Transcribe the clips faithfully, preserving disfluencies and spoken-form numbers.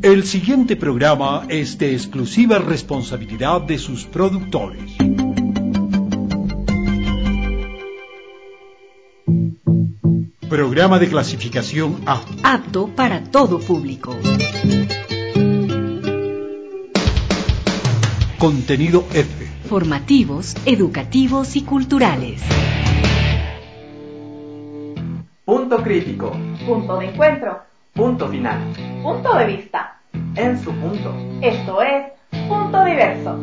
El siguiente programa es de exclusiva responsabilidad de sus productores. Programa de clasificación A. Apto para todo público. Contenido F. Formativos, educativos y culturales. Punto crítico. Punto de encuentro. Punto final. Punto de vista. En su punto. Esto es Punto Diverso.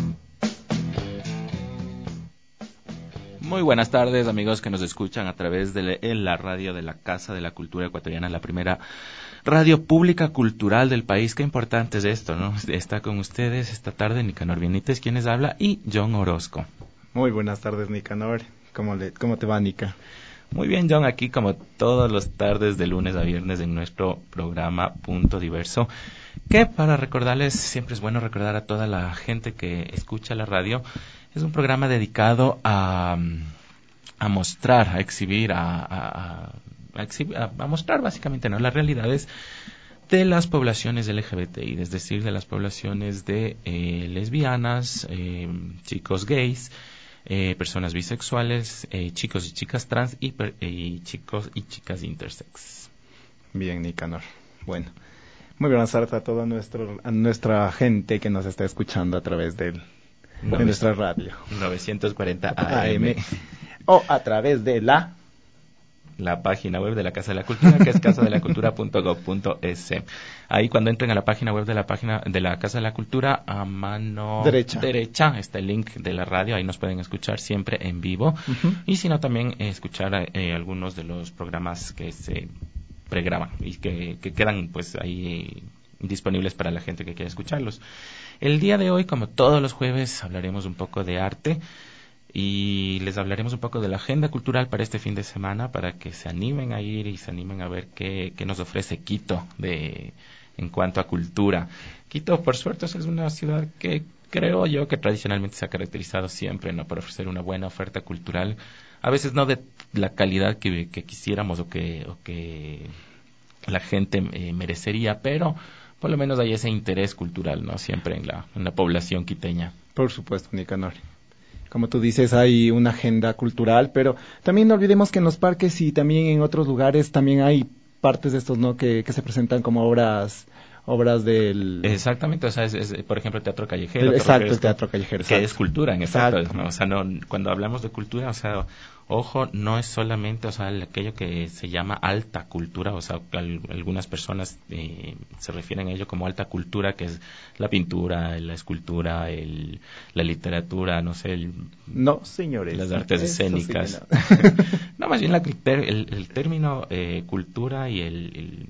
Muy buenas tardes, amigos que nos escuchan a través de la radio de la Casa de la Cultura Ecuatoriana, la primera radio pública cultural del país. Qué importante es esto, ¿no? Está con ustedes esta tarde Nicanor Benítez, quienes habla, y John Orozco. Muy buenas tardes, Nicanor. ¿Cómo, le, cómo te va, Nica? Muy bien, John, aquí como todas las tardes de lunes a viernes en nuestro programa Punto Diverso, que para recordarles, siempre es bueno recordar a toda la gente que escucha la radio, es un programa dedicado a, a mostrar, a exhibir, a, a, a, exhibir, a, a mostrar básicamente, ¿no?, las realidades de las poblaciones L G B T I, es decir, de las poblaciones de eh, lesbianas, eh, chicos gays, eh, personas bisexuales, eh, chicos y chicas trans y, per, y chicos y chicas intersex. Bien, Nicanor. Bueno, muy buenas tardes a toda nuestro, a nuestra gente que nos está escuchando a través del de nuestra radio novecientos cuarenta A M o a través de la la página web de la Casa de la Cultura, que es casa de la cultura punto gob punto es. Ahí cuando entren a la página web de la página de la Casa de la Cultura, a mano derecha, derecha está el link de la radio, ahí nos pueden escuchar siempre en vivo, uh-huh. Y si no también eh, escuchar eh, algunos de los programas que se pregraban y que, que quedan pues ahí disponibles para la gente que quiera escucharlos. El día de hoy, como todos los jueves, hablaremos un poco de arte y les hablaremos un poco de la agenda cultural para este fin de semana, para que se animen a ir y se animen a ver qué, qué nos ofrece Quito de, en cuanto a cultura. Quito, por suerte, es una ciudad que creo yo que tradicionalmente se ha caracterizado siempre, ¿no?, por ofrecer una buena oferta cultural, a veces no de la calidad que, que quisiéramos o que, o que la gente eh, merecería, pero por lo menos hay ese interés cultural, ¿no?, siempre en la, en la población quiteña. Por supuesto, Nicanor. Como tú dices, hay una agenda cultural, pero también no olvidemos que en los parques y también en otros lugares también hay partes de estos, ¿no?, que, que se presentan como obras obras del... Exactamente, o sea, es, es por ejemplo, el teatro callejero. El, exacto, el teatro callejero. Que exacto. es cultura, en efecto, exacto. ¿no? O sea, no, cuando hablamos de cultura, o sea, ojo, no es solamente, o sea, aquello que se llama alta cultura, o sea, al, algunas personas eh, se refieren a ello como alta cultura, que es la pintura, la escultura, el, la literatura, no sé, el, no, señores, las artes escénicas. Sí, no. No, más bien la, el, el término eh, cultura y el, el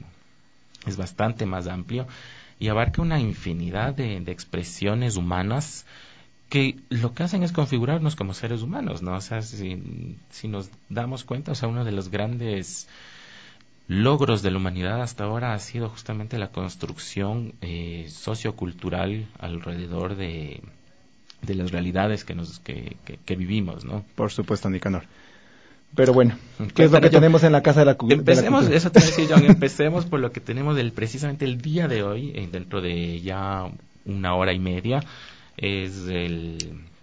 es bastante más amplio y abarca una infinidad de, de expresiones humanas que lo que hacen es configurarnos como seres humanos, ¿no? O sea, si, si nos damos cuenta, o sea, uno de los grandes logros de la humanidad hasta ahora ha sido justamente la construcción eh, sociocultural alrededor de, de las realidades que nos que, que, que vivimos, ¿no? Por supuesto, Nicanor. Pero bueno, ¿qué es lo que yo, tenemos en la Casa de la, cu- empecemos, de la Cultura? Eso te decía, John, empecemos por lo que tenemos del, precisamente el día de hoy, eh, dentro de ya una hora y media, es el,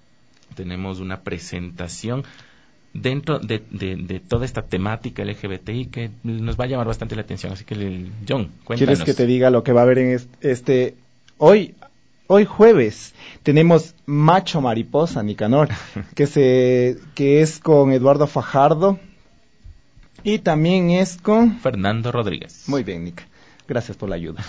tenemos una presentación dentro de, de, de toda esta temática L G B T I que nos va a llamar bastante la atención, así que, John, cuéntanos. ¿Quieres que te diga lo que va a haber en este, hoy? Hoy jueves tenemos Macho Mariposa, Nicanor, que se que es con Eduardo Fajardo y también es con Fernando Rodríguez. Muy bien, Nica. Gracias por la ayuda.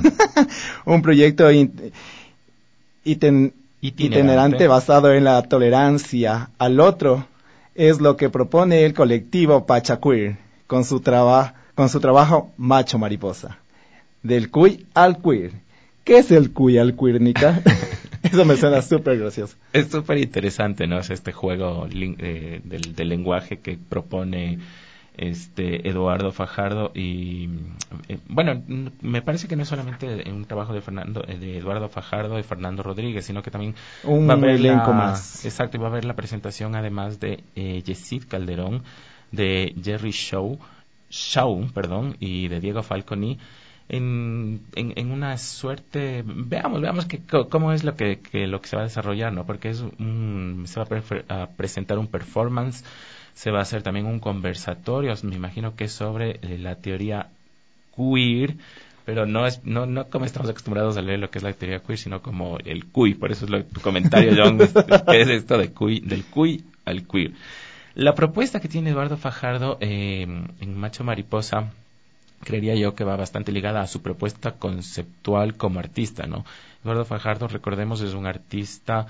Un proyecto in, iten, itinerante. itinerante basado en la tolerancia al otro es lo que propone el colectivo Pachaqueer con su traba, con su trabajo Macho Mariposa, del cuy al queer. ¿Qué es el cuy al queer, Nica? Eso me suena súper gracioso. Es súper interesante, ¿no? Es este juego eh, del, del lenguaje que propone este Eduardo Fajardo y eh, bueno, me parece que no es solamente un trabajo de Fernando, de Eduardo Fajardo y Fernando Rodríguez, sino que también un va a haber elenco la, más. Exacto, va a haber la presentación además de eh, Yesid Calderón, de Jerry Shaw, Shaw, perdón, y de Diego Falconi. en, en, en una suerte, veamos, veamos que, cómo es lo que, que lo que se va a desarrollar, ¿no? Porque es un, se va a, prefer, a presentar un performance, se va a hacer también un conversatorio, me imagino que es sobre eh, la teoría queer, pero no es no no como estamos acostumbrados a leer lo que es la teoría queer, sino como el cuy. Por eso es lo, tu comentario, John, es, ¿qué es esto de cuy, del cuy al queer? La propuesta que tiene Eduardo Fajardo eh, en Macho Mariposa, creería yo que va bastante ligada a su propuesta conceptual como artista, ¿no? Eduardo Fajardo, recordemos, es un artista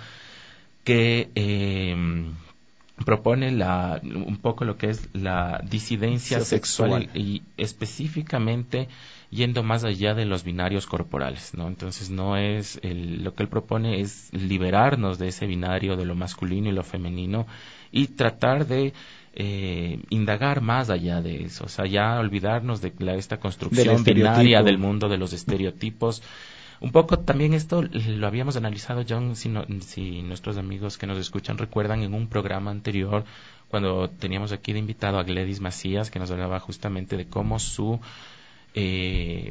que eh, propone la un poco lo que es la disidencia sexual, sexual y, y específicamente yendo más allá de los binarios corporales, ¿no? Entonces no es el, lo que él propone es liberarnos de ese binario de lo masculino y lo femenino y tratar de eh, indagar más allá de eso, o sea, ya olvidarnos de la, esta construcción binaria del mundo de los estereotipos. Un poco también esto lo habíamos analizado, John, si, no, si nuestros amigos que nos escuchan recuerdan en un programa anterior cuando teníamos aquí de invitado a Gledys Macías, que nos hablaba justamente de cómo su eh,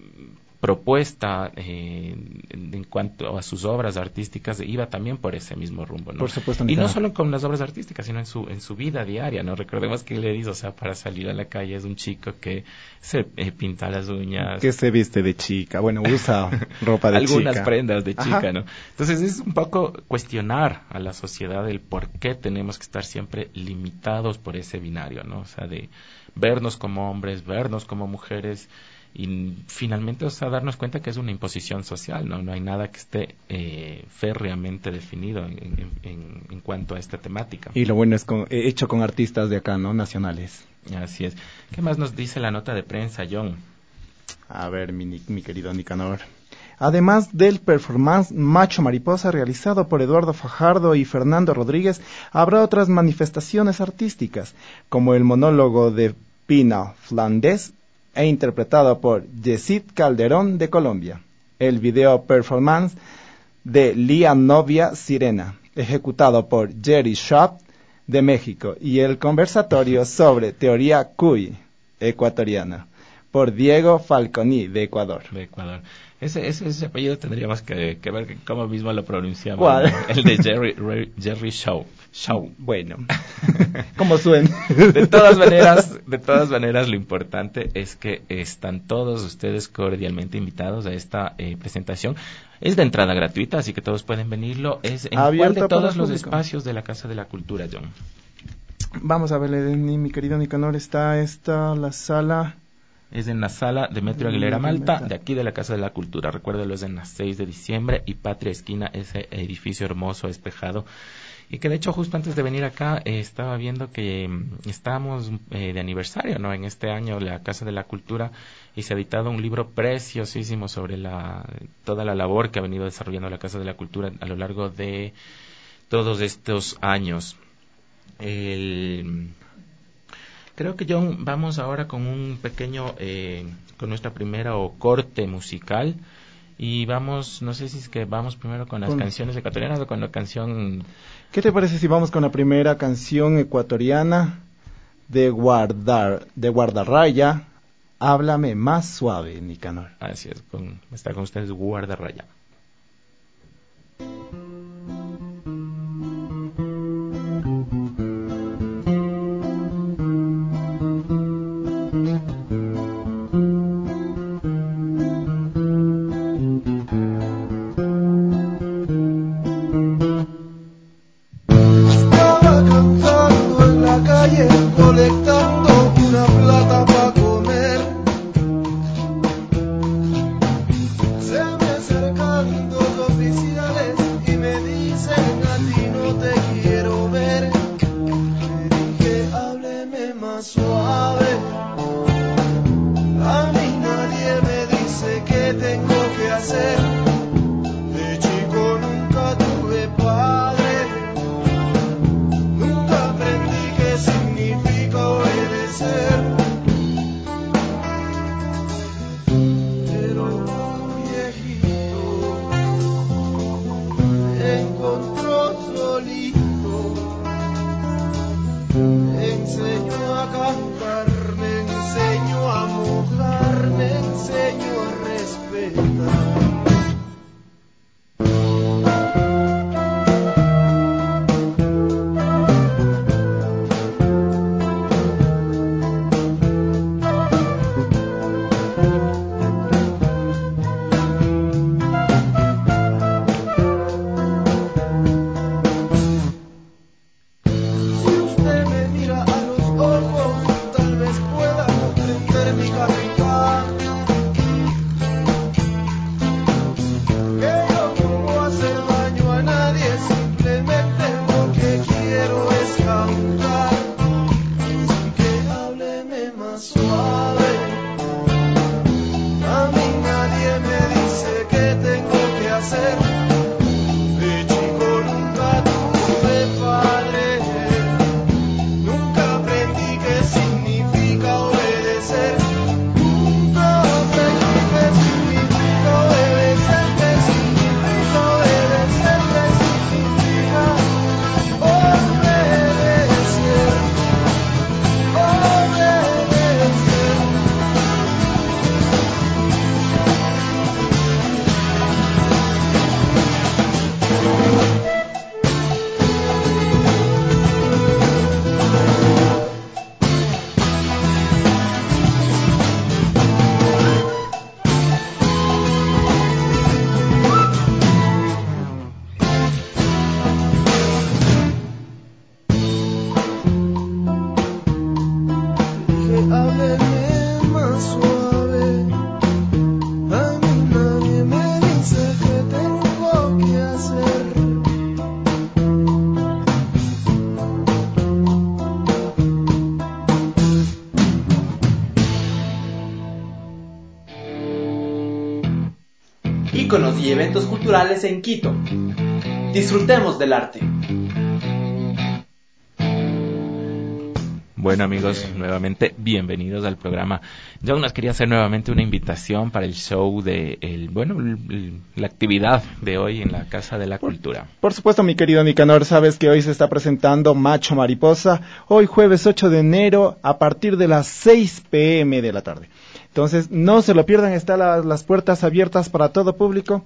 propuesta eh, en cuanto a sus obras artísticas iba también por ese mismo rumbo, ¿no? Por supuesto, y no solo con las obras artísticas, sino en su en su vida diaria, ¿no? Recordemos que Gledys, o sea, para salir a la calle es un chico que se eh, pinta las uñas, que se viste de chica, bueno, usa ropa de algunas chica, prendas de chica, ajá, ¿no? Entonces es un poco cuestionar a la sociedad el por qué tenemos que estar siempre limitados por ese binario, ¿no? O sea, de vernos como hombres, vernos como mujeres, y finalmente, o sea, darnos cuenta que es una imposición social, no no hay nada que esté eh, férreamente definido en, en, en, en cuanto a esta temática. Y lo bueno es con, hecho con artistas de acá, ¿no? Nacionales. Así es. ¿Qué más nos dice la nota de prensa, John? A ver, mi, mi querido Nicanor. Además del performance Macho Mariposa realizado por Eduardo Fajardo y Fernando Rodríguez, habrá otras manifestaciones artísticas, como el monólogo de Pina Flandes, e interpretado por Yesid Calderón de Colombia, el video performance de Lía Novia Sirena, ejecutado por Jerry Sharp de México, y el conversatorio sobre teoría cuy ecuatoriana por Diego Falconi de Ecuador. De Ecuador. Ese, ese, ese apellido tendríamos que, que ver cómo mismo lo pronunciamos. ¿Cuál? ¿No? El de Jerry, Ray, Jerry Shaw. Shaw. Bueno, ¿cómo suena? De todas maneras, de todas maneras, lo importante es que están todos ustedes cordialmente invitados a esta eh, presentación. Es de entrada gratuita, así que todos pueden venirlo. Es en cuál de todos los espacios de la Casa de la Cultura, John. Vamos a ver, mi querido Nicanor, está esta, la sala... Es en la sala Demetrio Aguilera Malta, de aquí de la Casa de la Cultura. Recuérdalo, es en la seis de diciembre y Patria Esquina, ese edificio hermoso, despejado. Y que de hecho justo antes de venir acá eh, estaba viendo que eh, estábamos eh, de aniversario, ¿no? En este año la Casa de la Cultura, y se ha editado un libro preciosísimo sobre la toda la labor que ha venido desarrollando la Casa de la Cultura a lo largo de todos estos años. El... Creo que, John, vamos ahora con un pequeño, eh, con nuestra primera o corte musical, y vamos, no sé si es que vamos primero con las con... canciones ecuatorianas o con la canción... ¿Qué te parece si vamos con la primera canción ecuatoriana de Guardar, de Guardarraya, Háblame Más Suave, Nicanor? Así es, con, está con ustedes Guardarraya. enseñó a cantar, me enseñó a mojar, me enseñó íconos y eventos culturales en Quito. Disfrutemos del arte. Bueno amigos, nuevamente bienvenidos al programa. John nos quería hacer nuevamente una invitación para el show de, el, bueno, el, la actividad de hoy en la Casa de la Cultura. Por, por supuesto, mi querido Nicanor, sabes que hoy se está presentando Macho Mariposa, hoy jueves ocho de enero a partir de las seis pe eme de la tarde. Entonces, no se lo pierdan, están la, las puertas abiertas para todo público.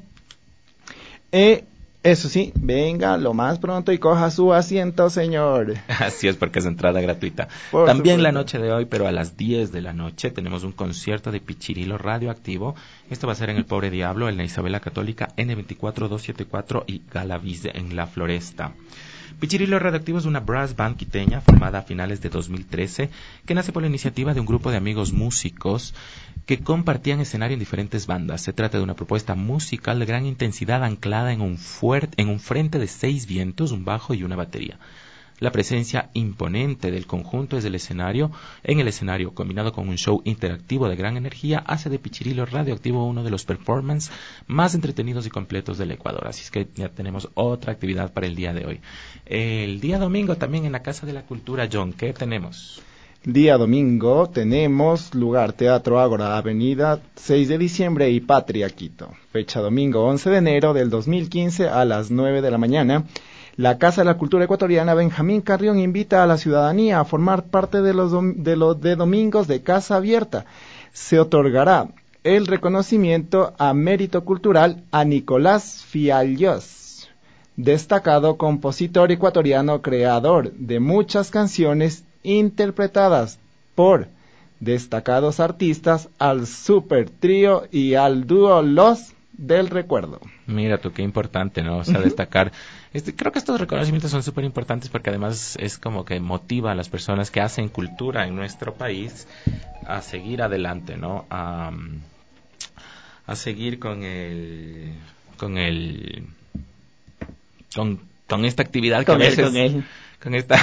Eh, Eso sí, venga lo más pronto y coja su asiento, señor. Así es, porque es entrada gratuita. Por También supuesto. la noche de hoy, pero a las diez de la noche, tenemos un concierto de Pichirilo Radioactivo. Esto va a ser en el Pobre Diablo, en la Isabela Católica, ene veinticuatro dos setenta y cuatro y Galaviz en La Floresta. Pichirilo Radioactivo es una brass band quiteña formada a finales de dos mil trece que nace por la iniciativa de un grupo de amigos músicos que compartían escenario en diferentes bandas. Se trata de una propuesta musical de gran intensidad anclada en un, fuerte, en un frente de seis vientos, un bajo y una batería. La presencia imponente del conjunto es el escenario, en el escenario, combinado con un show interactivo de gran energía, hace de Pichirilo Radioactivo uno de los performances más entretenidos y completos del Ecuador. Así es que ya tenemos otra actividad para el día de hoy. El día domingo también en la Casa de la Cultura, John, ¿qué tenemos? Día domingo tenemos lugar Teatro Ágora, Avenida seis de diciembre y Patria, Quito. Fecha domingo once de enero del dos mil quince a las nueve de la mañana. La Casa de la Cultura Ecuatoriana Benjamín Carrión invita a la ciudadanía a formar parte de los dom- de los de domingos de Casa Abierta. Se otorgará el reconocimiento a mérito cultural a Nicolás Fiallos, destacado compositor ecuatoriano, creador de muchas canciones interpretadas por destacados artistas, al super trío y al dúo Los del Recuerdo. Mira tú, qué importante, ¿no? O sea, uh-huh. destacar. Este, creo que estos reconocimientos son súper importantes porque además es como que motiva a las personas que hacen cultura en nuestro país a seguir adelante, ¿no? A, a seguir con el, con el, con, con esta actividad que con a veces, él, con él. Con esta,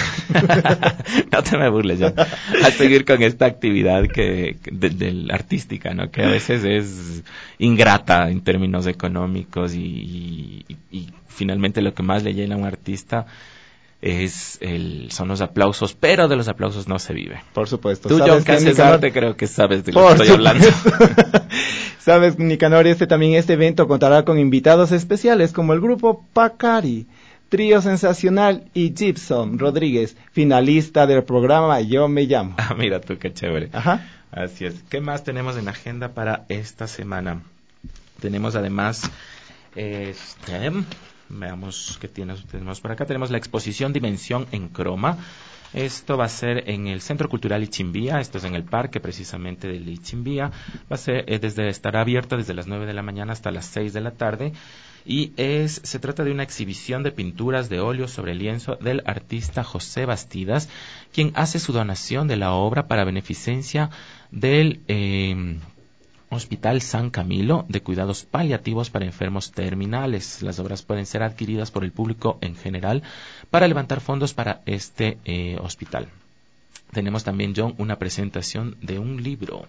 no te me burles ya, a seguir con esta actividad que de, de, artística, ¿no? Que a veces es ingrata en términos económicos y, y, y finalmente lo que más le llena a un artista es el, son los aplausos, pero de los aplausos no se vive. Por supuesto. Tú, John, que haces arte, creo que sabes de lo que estoy hablando. Sabes, Nicanor, este también este evento contará con invitados especiales como el grupo Pacari, Trío Sensacional y Gibson Rodríguez, finalista del programa Yo Me Llamo. Ah, mira tú, qué chévere. Ajá. Así es. ¿Qué más tenemos en la agenda para esta semana? Tenemos además, este, veamos qué tienes, tenemos por acá. Tenemos la exposición Dimensión en Croma. Esto va a ser en el Centro Cultural Ichimbía, esto es en el parque precisamente del Ichimbía. Va a ser, eh, desde, estará abierto desde las nueve de la mañana hasta las seis de la tarde. Y es, se trata de una exhibición de pinturas de óleo sobre lienzo del artista José Bastidas, quien hace su donación de la obra para beneficencia del eh, Hospital San Camilo de cuidados paliativos para enfermos terminales. Las obras pueden ser adquiridas por el público en general para levantar fondos para este eh, hospital. Tenemos también, John, una presentación de un libro.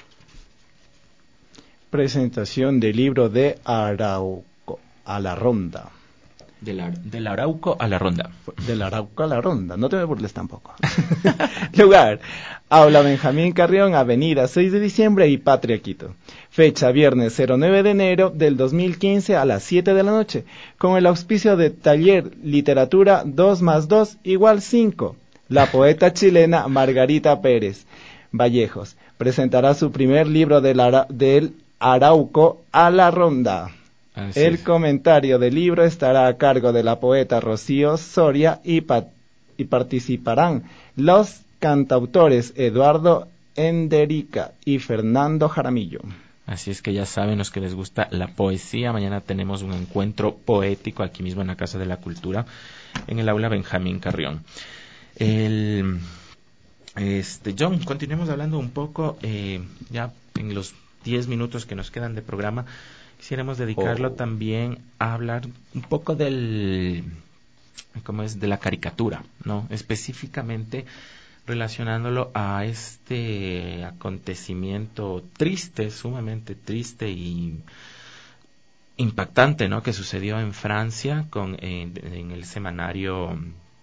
Presentación del libro de Arauco a la Ronda. Del, Ar- del Arauco a la Ronda. Del Arauco a la Ronda, no te me burles tampoco. Lugar, Aula Benjamín Carrión, Avenida seis de diciembre y Patria, Quito. Fecha, viernes nueve de enero del dos mil quince a las siete de la noche, con el auspicio de Taller Literatura dos más dos igual cinco. La poeta chilena Margarita Pérez Vallejos presentará su primer libro del, Ara- del Arauco a la Ronda. Así El es. comentario del libro estará a cargo de la poeta Rocío Soria y, pa- y participarán los cantautores Eduardo Enderica y Fernando Jaramillo. Así es que ya saben los que les gusta la poesía. Mañana tenemos un encuentro poético aquí mismo en la Casa de la Cultura, en el aula Benjamín Carrión. El, este, John, continuemos hablando un poco, eh, ya en los diez minutos que nos quedan de programa. Quisiéramos dedicarlo oh. también a hablar un poco del, ¿cómo es?, de la caricatura, ¿no? Específicamente relacionándolo a este acontecimiento triste, sumamente triste y impactante, ¿no?, que sucedió en Francia con en, en el semanario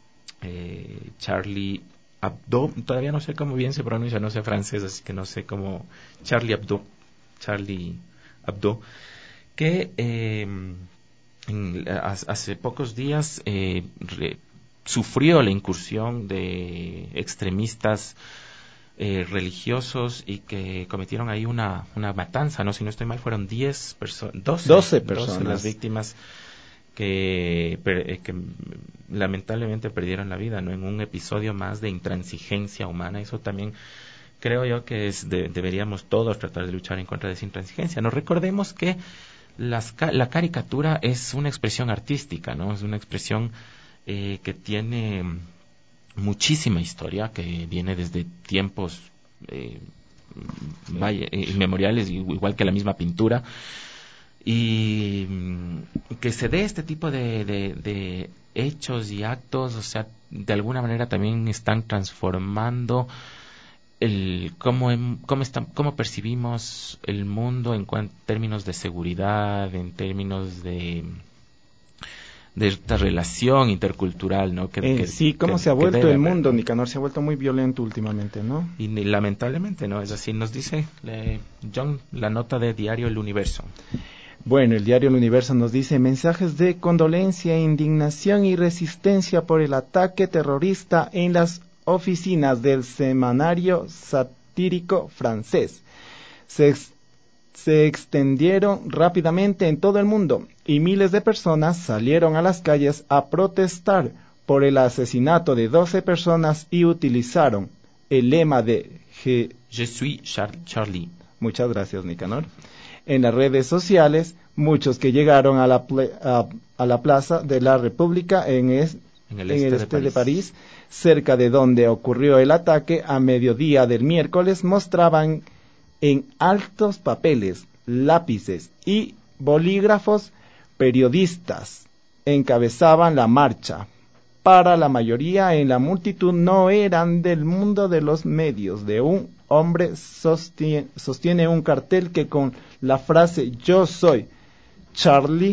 eh, Charlie Hebdo. Todavía no sé cómo bien se pronuncia, no sé francés, así que no sé cómo. Charlie Hebdo, Charlie Hebdo, que eh, en, hace pocos días eh, re, sufrió la incursión de extremistas Eh, religiosos y que cometieron ahí una, una matanza, ¿no? Si no estoy mal, fueron diez personas, doce personas las víctimas que, per, que lamentablemente perdieron la vida, ¿no?, en un episodio más de intransigencia humana. Eso también creo yo que es de, deberíamos todos tratar de luchar en contra de esa intransigencia. No recordemos que las, la caricatura es una expresión artística, ¿no? Es una expresión eh, que tiene muchísima historia, que viene desde tiempos eh, vaya, inmemoriales, igual que la misma pintura, y que se dé este tipo de, de, de hechos y actos, o sea, de alguna manera también están transformando el cómo cómo está, cómo percibimos el mundo en cuanto, términos de seguridad, en términos de de esta relación intercultural, ¿no? Que, eh, que sí, cómo que, se ha vuelto el mundo, haber, ¿no? Nicanor, se ha vuelto muy violento últimamente, ¿no? Y lamentablemente, ¿no? Es así, nos dice eh, John, la nota de Diario El Universo. Bueno, el Diario El Universo nos dice: mensajes de condolencia, indignación y resistencia por el ataque terrorista en las oficinas del semanario satírico francés. Se se extendieron rápidamente en todo el mundo y miles de personas salieron a las calles a protestar por el asesinato de doce personas y utilizaron el lema de Je, Je suis Char Charlie. Muchas gracias, Nicanor. En las redes sociales, muchos que llegaron a la, ple, a, a la Plaza de la República en, es, en el en este, el este de, de, París. de París, cerca de donde ocurrió el ataque, a mediodía del miércoles, mostraban en altos papeles, lápices y bolígrafos periodistas encabezaban la marcha. Para la mayoría en la multitud no eran del mundo de los medios. De un hombre sostiene, sostiene un cartel que con la frase "Yo soy Charlie",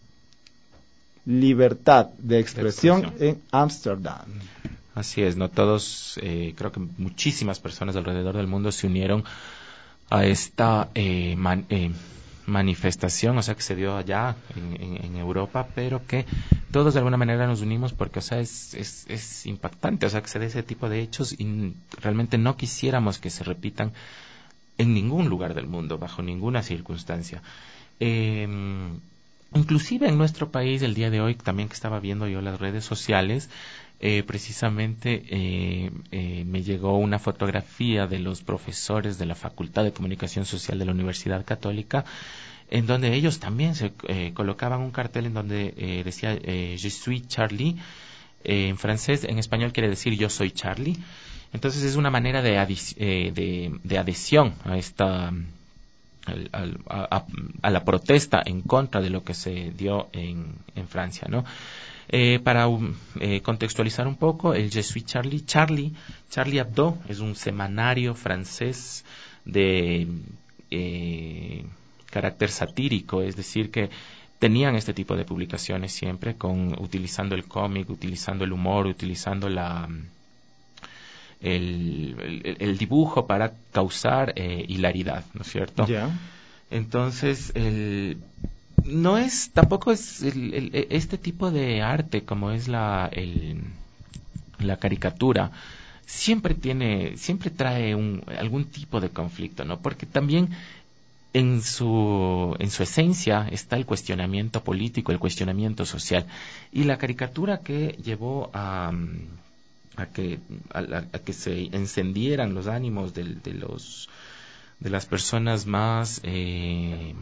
libertad de expresión, de expresión. En Ámsterdam. Así es, no todos, eh, creo que muchísimas personas alrededor del mundo se unieron a esta eh, man, eh, manifestación, o sea, que se dio allá en, en, en Europa, pero que todos de alguna manera nos unimos porque, o sea, es, es, es impactante, o sea, que se dé ese tipo de hechos y realmente no quisiéramos que se repitan en ningún lugar del mundo, bajo ninguna circunstancia. Eh, inclusive en nuestro país, el día de hoy, también que estaba viendo yo las redes sociales, Eh, precisamente eh, eh, me llegó una fotografía de los profesores de la Facultad de Comunicación Social de la Universidad Católica, en donde ellos también se eh, colocaban un cartel en donde eh, decía eh, Je suis Charlie, eh, en francés, en español quiere decir yo soy Charlie. Entonces es una manera de, eh, de, de adhesión a esta al, al, a, a la protesta en contra de lo que se dio en, en Francia, ¿no? Eh, para eh, contextualizar un poco, el Je suis Charlie, Charlie, Charlie Hebdo es un semanario francés de eh, carácter satírico, es decir, que tenían este tipo de publicaciones siempre, con utilizando el cómic, utilizando el humor, utilizando la el, el, el dibujo para causar eh, hilaridad, ¿no es cierto? Yeah. Entonces, el no es, tampoco es el, el, este tipo de arte como es la, el, la caricatura, siempre tiene, siempre trae un, algún tipo de conflicto, ¿no? Porque también en su, en su esencia está el cuestionamiento político, el cuestionamiento social. Y la caricatura que llevó a, a que, a, a que se encendieran los ánimos de, de los, de las personas más, eh,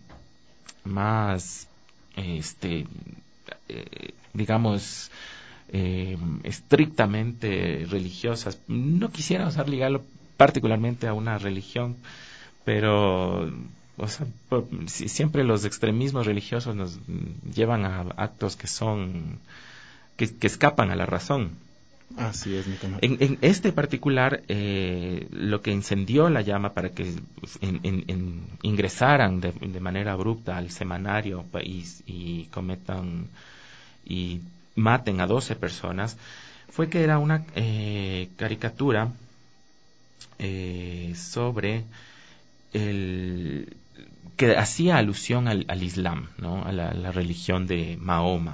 más este eh, digamos eh, estrictamente religiosas, no quisiera usar ligarlo particularmente a una religión, pero o sea, por, si, siempre los extremismos religiosos nos llevan a actos que son que, que escapan a la razón. Así es, Nicanor. En, en este particular, eh, lo que encendió la llama para que en, en, en ingresaran de, de manera abrupta al semanario y, y cometan y maten a doce personas fue que era una eh, caricatura eh, sobre el que hacía alusión al, al Islam, ¿no? A la, la religión de Mahoma.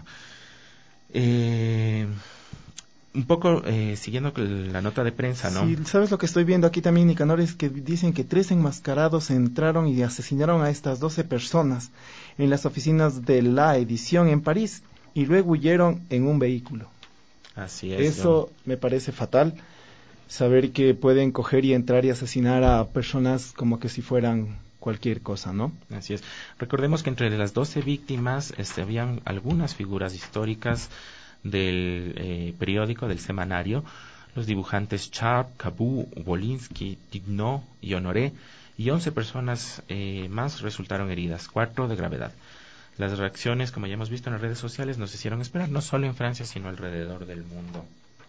Eh, un poco eh, siguiendo la nota de prensa, ¿no? Sí, ¿sabes lo que estoy viendo aquí también, Nicanor? Es que dicen que tres enmascarados entraron y asesinaron a estas doce personas en las oficinas de La Edición en París y luego huyeron en un vehículo. Así es. Eso ¿no? me parece fatal, saber que pueden coger y entrar y asesinar a personas como que si fueran cualquier cosa, ¿no? Así es. Recordemos que entre las doce víctimas este, habían algunas figuras históricas del eh, periódico, del semanario, los dibujantes Sharp, Cabú, Wolinski, Tignot y Honoré, y once personas eh, más resultaron heridas, cuatro de gravedad. Las reacciones, como ya hemos visto en las redes sociales, nos hicieron esperar, no solo en Francia, sino alrededor del mundo.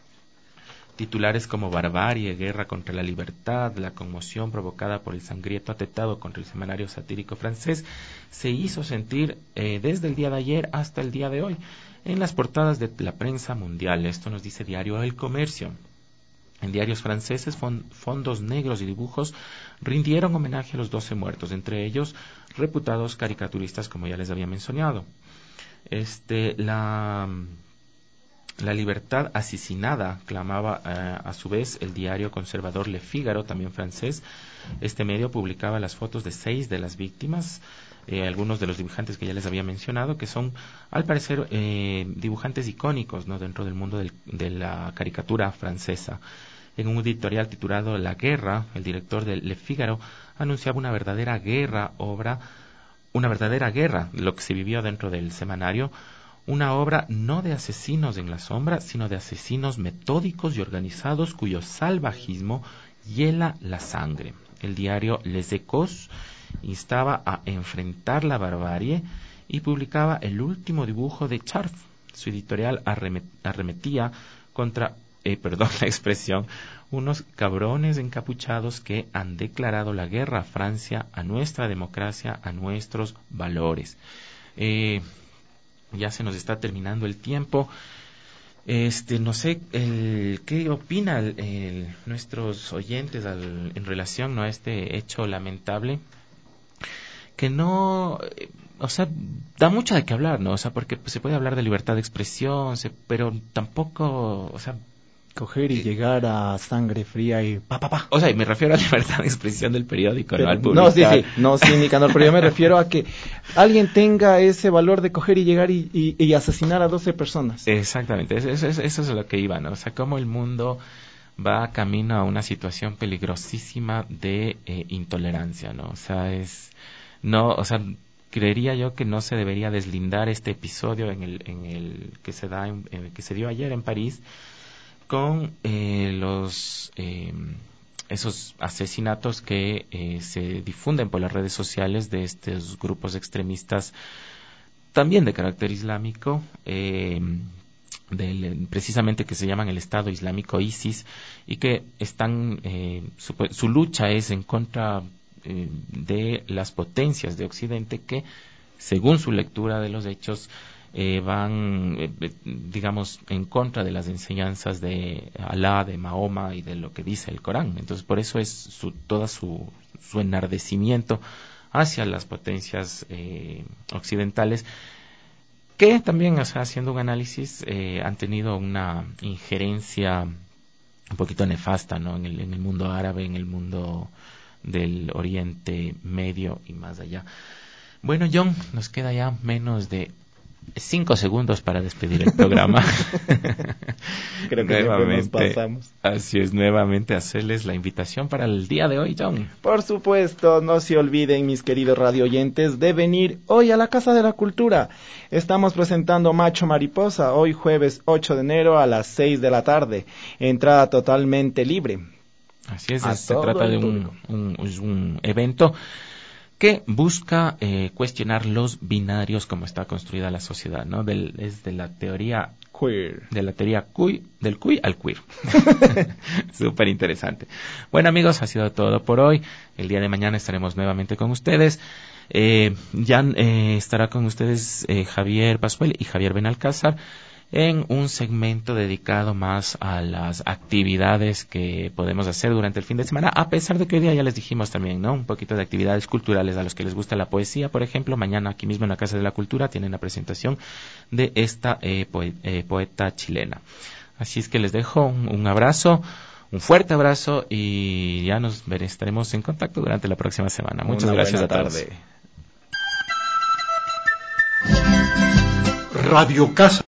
Titulares como barbarie, guerra contra la libertad, la conmoción provocada por el sangriento atentado contra el semanario satírico francés se hizo sentir eh, desde el día de ayer hasta el día de hoy en las portadas de la prensa mundial. Esto nos dice Diario El Comercio. En diarios franceses, fon- fondos negros y dibujos rindieron homenaje a los doce muertos, entre ellos reputados caricaturistas, como ya les había mencionado. Este, la... La libertad asesinada, clamaba eh, a su vez el diario conservador Le Figaro, también francés. Este medio publicaba las fotos de seis de las víctimas, eh, algunos de los dibujantes que ya les había mencionado, que son, al parecer, eh, dibujantes icónicos, ¿no?, dentro del mundo del, de la caricatura francesa. En un editorial titulado La Guerra, el director de Le Figaro anunciaba una verdadera guerra, obra, una verdadera guerra, lo que se vivió dentro del semanario, una obra no de asesinos en la sombra, sino de asesinos metódicos y organizados cuyo salvajismo hiela la sangre. El diario Les Echos instaba a enfrentar la barbarie y publicaba el último dibujo de Charf. Su editorial arremet- arremetía contra, eh, perdón la expresión, unos cabrones encapuchados que han declarado la guerra a Francia, a nuestra democracia, a nuestros valores. Eh... Ya se nos está terminando el tiempo. Este, no sé, el, ¿qué opina el, el, nuestros oyentes al, en relación, ¿no?, a este hecho lamentable? Que no, eh, o sea, da mucho de qué hablar, ¿no? O sea, porque pues, se puede hablar de libertad de expresión, se, pero tampoco, o sea, coger y eh, llegar a sangre fría y pa, pa, pa. O sea, me refiero a la libertad de expresión del periódico, pero, ¿no? Al publicar. No, sí, sí, no, sí, Nicanor, pero yo me refiero a que alguien tenga ese valor de coger y llegar y, y, y asesinar a doce personas. Exactamente, eso, eso, eso es lo que iba, ¿no? O sea, cómo el mundo va camino a una situación peligrosísima de eh, intolerancia, ¿no? O sea, es, no, o sea, creería yo que no se debería deslindar este episodio en el, en el que se da, en, en el que se dio ayer en París, con eh, los eh, esos asesinatos que eh, se difunden por las redes sociales de estos grupos extremistas, también de carácter islámico, eh, del, precisamente que se llaman el Estado Islámico ISIS, y que están eh, su, su lucha es en contra eh, de las potencias de Occidente que, según su lectura de los hechos, Eh, van, eh, digamos, en contra de las enseñanzas de Alá, de Mahoma y de lo que dice el Corán. Entonces, por eso es su, todo su, su enardecimiento hacia las potencias eh, occidentales, que también, o sea, haciendo un análisis, eh, han tenido una injerencia un poquito nefasta, ¿no?, en el, en el mundo árabe, en el mundo del Oriente Medio y más allá. Bueno, John, nos queda ya menos de cinco segundos para despedir el programa. Creo que nuevamente nos pasamos. Así es, nuevamente hacerles la invitación para el día de hoy, John. Por supuesto, no se olviden, mis queridos radio oyentes, de venir hoy a la Casa de la Cultura. Estamos presentando Macho Mariposa, hoy jueves ocho de enero a las seis de la tarde. Entrada totalmente libre. Así es, se trata de un, un, un evento que busca eh, cuestionar los binarios como está construida la sociedad, ¿no? Del, es de la teoría queer, de la teoría cuy, del cuy al queer. Súper interesante. Bueno, amigos, ha sido todo por hoy. El día de mañana estaremos nuevamente con ustedes. Eh, ya eh, estará con ustedes eh, Javier Pasuel y Javier Benalcázar en un segmento dedicado más a las actividades que podemos hacer durante el fin de semana, a pesar de que hoy día ya les dijimos también, ¿no? Un poquito de actividades culturales a los que les gusta la poesía, por ejemplo. Mañana aquí mismo en la Casa de la Cultura tienen la presentación de esta eh, poe- eh, poeta chilena. Así es que les dejo un, un abrazo, un fuerte abrazo, y ya nos veré, estaremos en contacto durante la próxima semana. Muchas Una gracias buena a todos. tarde. Radio Casa